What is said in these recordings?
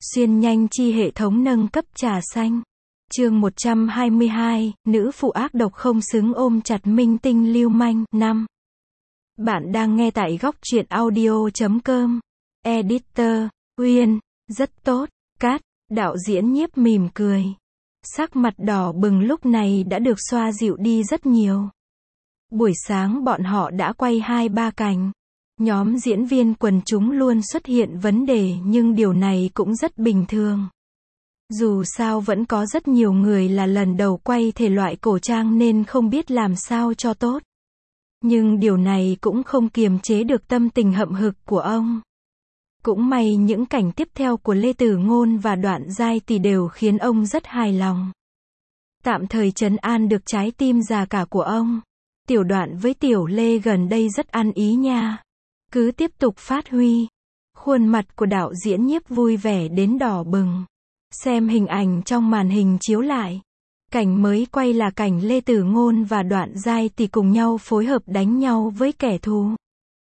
Xuyên nhanh chi hệ thống nâng cấp trà xanh. Chương 122, nữ phụ ác độc không xứng ôm chặt minh tinh lưu manh. 5. Bạn đang nghe tại góc truyện audio.com. Editor, Uyên, rất tốt, cát, đạo diễn Nhiếp mỉm cười. Sắc mặt đỏ bừng lúc này đã được xoa dịu đi rất nhiều. Buổi sáng bọn họ đã quay 2-3 cảnh. Nhóm diễn viên quần chúng luôn xuất hiện vấn đề nhưng điều này cũng rất bình thường. Dù sao vẫn có rất nhiều người là lần đầu quay thể loại cổ trang nên không biết làm sao cho tốt. Nhưng điều này cũng không kiềm chế được tâm tình hậm hực của ông. Cũng may những cảnh tiếp theo của Lê Tử Ngôn và Đoạn Giai Tỷ đều khiến ông rất hài lòng. Tạm thời trấn an được trái tim già cả của ông. Tiểu Đoạn với Tiểu Lê gần đây rất ăn ý nha. Cứ tiếp tục phát huy. Khuôn mặt của đạo diễn Nhiếp vui vẻ đến đỏ bừng. Xem hình ảnh trong màn hình chiếu lại. Cảnh mới quay là cảnh Lê Tử Ngôn và Đoạn Giai Tỷ cùng nhau phối hợp đánh nhau với kẻ thù.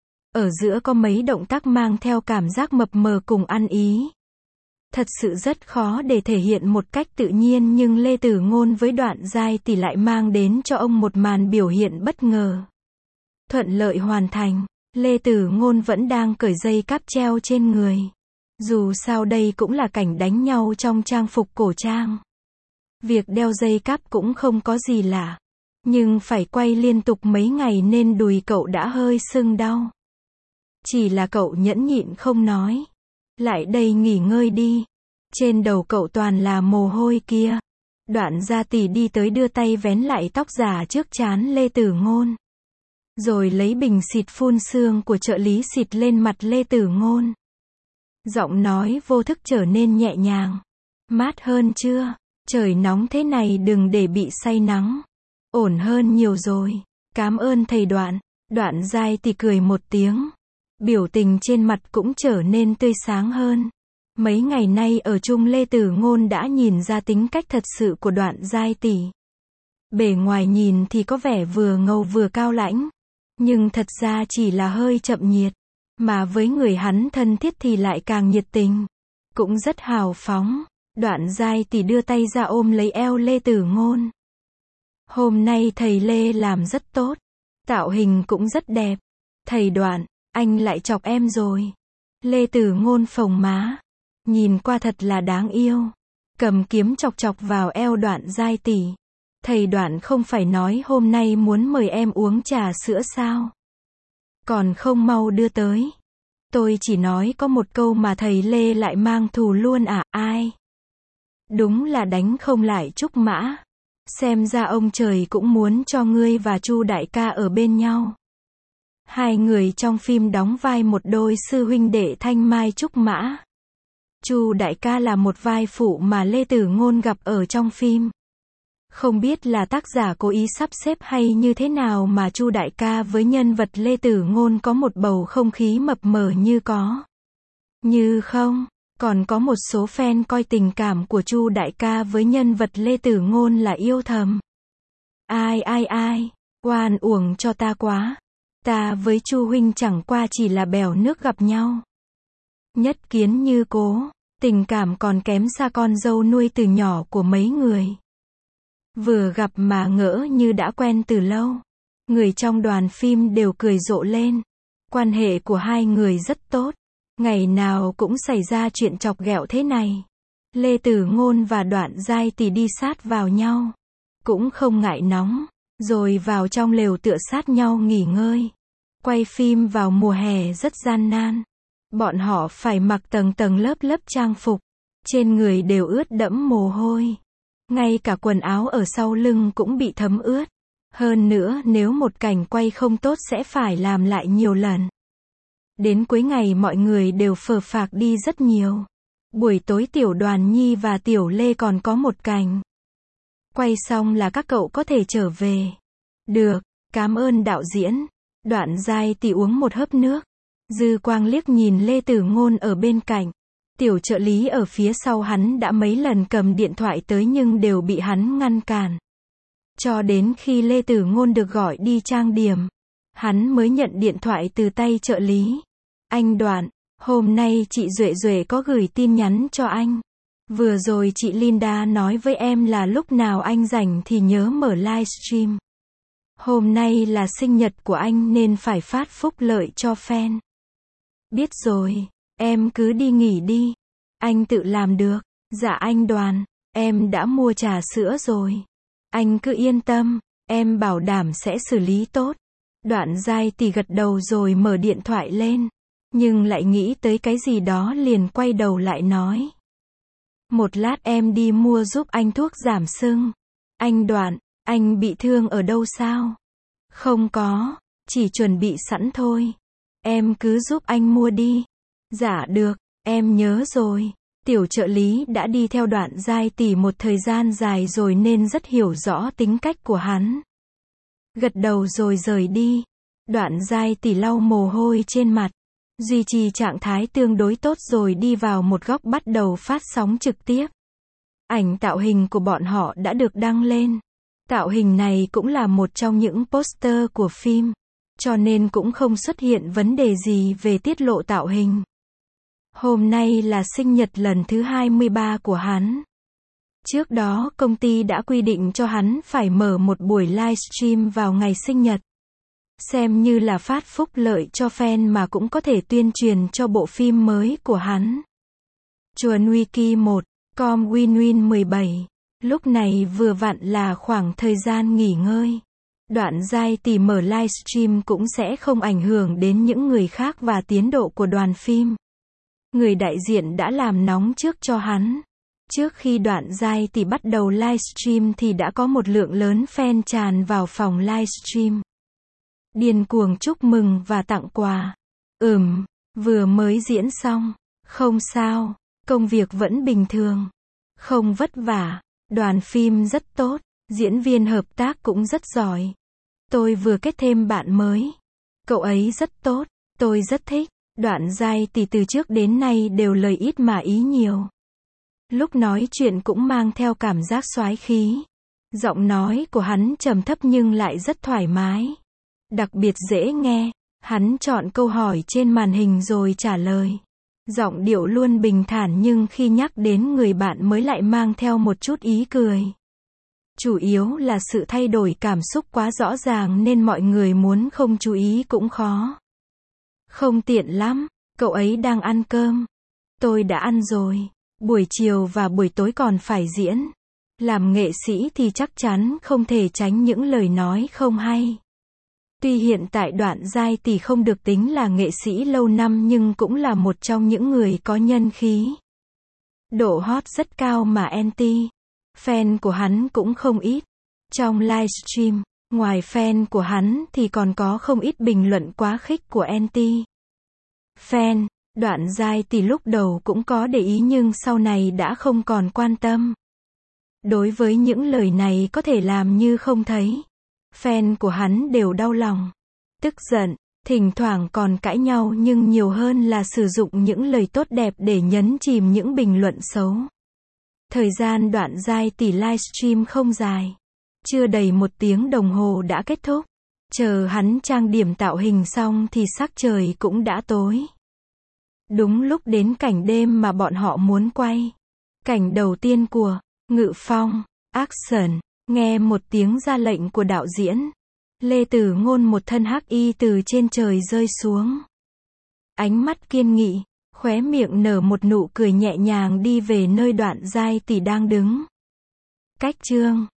Ở giữa có mấy động tác mang theo cảm giác mập mờ cùng ăn ý. Thật sự rất khó để thể hiện một cách tự nhiên nhưng Lê Tử Ngôn với Đoạn Giai Tỷ lại mang đến cho ông một màn biểu hiện bất ngờ. Thuận lợi hoàn thành. Lê Tử Ngôn vẫn đang cởi dây cáp treo trên người. Dù sao đây cũng là cảnh đánh nhau trong trang phục cổ trang. Việc đeo dây cáp cũng không có gì lạ. Nhưng phải quay liên tục mấy ngày nên đùi cậu đã hơi sưng đau. Chỉ là cậu nhẫn nhịn không nói. Lại đây nghỉ ngơi đi. Trên đầu cậu toàn là mồ hôi kia. Đoạn Gia Tỷ đi tới đưa tay vén lại tóc giả trước trán Lê Tử Ngôn. Rồi lấy bình xịt phun sương của trợ lý xịt lên mặt Lê Tử Ngôn. Giọng nói vô thức trở nên nhẹ nhàng. Mát hơn chưa? Trời nóng thế này đừng để bị say nắng. Ổn hơn nhiều rồi. Cảm ơn thầy Đoạn. Đoạn Giai Tỷ cười một tiếng. Biểu tình trên mặt cũng trở nên tươi sáng hơn. Mấy ngày nay ở chung Lê Tử Ngôn đã nhìn ra tính cách thật sự của Đoạn Giai Tỷ. Bề ngoài nhìn thì có vẻ vừa ngầu vừa cao lãnh. Nhưng thật ra chỉ là hơi chậm nhiệt. Mà với người hắn thân thiết thì lại càng nhiệt tình. Cũng rất hào phóng. Đoạn Giai Tỷ đưa tay ra ôm lấy eo Lê Tử Ngôn. Hôm nay thầy Lê làm rất tốt. Tạo hình cũng rất đẹp. Thầy Đoạn, anh lại chọc em rồi. Lê Tử Ngôn phồng má. Nhìn qua thật là đáng yêu. Cầm kiếm chọc chọc vào eo Đoạn Giai Tỷ. Thầy Đoạn không phải nói hôm nay muốn mời em uống trà sữa sao? Còn không mau đưa tới. Tôi chỉ nói có một câu mà thầy Lê lại mang thù luôn à, ai? Đúng là đánh không lại Trúc Mã. Xem ra ông trời cũng muốn cho ngươi và Chu đại ca ở bên nhau. Hai người trong phim đóng vai một đôi sư huynh đệ Thanh Mai Trúc Mã. Chu đại ca là một vai phụ mà Lê Tử Ngôn gặp ở trong phim. Không biết là tác giả cố ý sắp xếp hay như thế nào mà Chu đại ca với nhân vật Lê Tử Ngôn có một bầu không khí mập mờ như có. Như không, còn có một số fan coi tình cảm của Chu đại ca với nhân vật Lê Tử Ngôn là yêu thầm. Ai, oan uổng cho ta quá. Ta với Chu huynh chẳng qua chỉ là bèo nước gặp nhau. Nhất kiến như cố, tình cảm còn kém xa con dâu nuôi từ nhỏ của mấy người. Vừa gặp mà ngỡ như đã quen từ lâu. Người trong đoàn phim đều cười rộ lên. Quan hệ của hai người rất tốt. Ngày nào cũng xảy ra chuyện chọc ghẹo thế này. Lê Tử Ngôn và Đoạn Giai Tỷ đi sát vào nhau. Cũng không ngại nóng. Rồi vào trong lều tựa sát nhau nghỉ ngơi. Quay phim vào mùa hè rất gian nan. Bọn họ phải mặc tầng tầng lớp lớp trang phục. Trên người đều ướt đẫm mồ hôi. Ngay cả quần áo ở sau lưng cũng bị thấm ướt. Hơn nữa nếu một cảnh quay không tốt sẽ phải làm lại nhiều lần. Đến cuối ngày mọi người đều phờ phạc đi rất nhiều. Buổi tối Tiểu Đoàn Nhi và Tiểu Lê còn có một cảnh. Quay xong là các cậu có thể trở về. Được, cảm ơn đạo diễn. Đoạn Giai Tỷ uống một hớp nước. Dư quang liếc nhìn Lê Tử Ngôn ở bên cạnh. Tiểu trợ lý ở phía sau hắn đã mấy lần cầm điện thoại tới nhưng đều bị hắn ngăn cản. Cho đến khi Lê Tử Ngôn được gọi đi trang điểm, hắn mới nhận điện thoại từ tay trợ lý. Anh Đoạn, Hôm nay chị Duệ Duệ có gửi tin nhắn cho anh. Vừa rồi chị Linda nói với em là lúc nào anh rảnh thì nhớ mở livestream. Hôm nay là sinh nhật của anh nên phải phát phúc lợi cho fan. Biết rồi, em cứ đi nghỉ đi. Anh tự làm được. Dạ anh Đoàn, em đã mua trà sữa rồi. Anh cứ yên tâm, em bảo đảm sẽ xử lý tốt. Đoạn Giai thì gật đầu rồi mở điện thoại lên. Nhưng lại nghĩ tới cái gì đó liền quay đầu lại nói. Một lát em đi mua giúp anh thuốc giảm sưng. Anh Đoạn, anh bị thương ở đâu sao? Không có, chỉ chuẩn bị sẵn thôi. Em cứ giúp anh mua đi. Dạ được, em nhớ rồi. Tiểu trợ lý đã đi theo Đoạn Giai tỷ một thời gian dài rồi nên rất hiểu rõ tính cách của hắn. Gật đầu rồi rời đi. Đoạn Giai tỷ lau mồ hôi trên mặt. Duy trì trạng thái tương đối tốt rồi đi vào một góc bắt đầu phát sóng trực tiếp. Ảnh tạo hình của bọn họ đã được đăng lên. Tạo hình này cũng là một trong những poster của phim, cho nên cũng không xuất hiện vấn đề gì về tiết lộ tạo hình. Hôm nay là sinh nhật lần thứ 23 của hắn. Trước đó công ty đã quy định cho hắn phải mở một buổi livestream vào ngày sinh nhật. Xem như là phát phúc lợi cho fan mà cũng có thể tuyên truyền cho bộ phim mới của hắn. Chuồn Wiki 1, com Winwin 17. Lúc này vừa vặn là khoảng thời gian nghỉ ngơi. Đoạn Giai tỷ mở livestream cũng sẽ không ảnh hưởng đến những người khác và tiến độ của đoàn phim. Người đại diện đã làm nóng trước cho hắn. Trước khi Đoạn Giai tỷ bắt đầu livestream thì đã có một lượng lớn fan tràn vào phòng livestream. Điên cuồng chúc mừng và tặng quà. Vừa mới diễn xong. Không sao, công việc vẫn bình thường. Không vất vả. Đoàn phim rất tốt, diễn viên hợp tác cũng rất giỏi. Tôi vừa kết thêm bạn mới. Cậu ấy rất tốt, tôi rất thích. Đoạn Giai tỷ từ trước đến nay đều lời ít mà ý nhiều. Lúc nói chuyện cũng mang theo cảm giác soái khí. Giọng nói của hắn trầm thấp nhưng lại rất thoải mái. Đặc biệt dễ nghe. Hắn chọn câu hỏi trên màn hình rồi trả lời. Giọng điệu luôn bình thản nhưng khi nhắc đến người bạn mới lại mang theo một chút ý cười. Chủ yếu là sự thay đổi cảm xúc quá rõ ràng nên mọi người muốn không chú ý cũng khó. Không tiện lắm, cậu ấy đang ăn cơm. Tôi đã ăn rồi. Buổi chiều và buổi tối còn phải diễn. Làm nghệ sĩ thì chắc chắn không thể tránh những lời nói không hay. Tuy hiện tại Đoạn Giai tỷ không được tính là nghệ sĩ lâu năm nhưng cũng là một trong những người có nhân khí. Độ hot rất cao mà anti. Fan của hắn cũng không ít. Trong livestream, ngoài fan của hắn thì còn có không ít bình luận quá khích của anti. Fan, Đoạn Giai tỷ lúc đầu cũng có để ý nhưng sau này đã không còn quan tâm. Đối với những lời này có thể làm như không thấy. Fan của hắn đều đau lòng, tức giận, thỉnh thoảng còn cãi nhau nhưng nhiều hơn là sử dụng những lời tốt đẹp để nhấn chìm những bình luận xấu. Thời gian Đoạn Giai tỷ livestream không dài. Chưa đầy 1 tiếng đồng hồ đã kết thúc. Chờ hắn trang điểm tạo hình xong thì sắc trời cũng đã tối. Đúng lúc đến cảnh đêm mà bọn họ muốn quay. Cảnh đầu tiên của Ngự Phong, Action. Nghe một tiếng ra lệnh của đạo diễn. Lê Tử Ngôn một thân hắc y từ trên trời rơi xuống. Ánh mắt kiên nghị, khóe miệng nở một nụ cười nhẹ nhàng đi về nơi Đoạn Giai tỷ đang đứng. Cách chương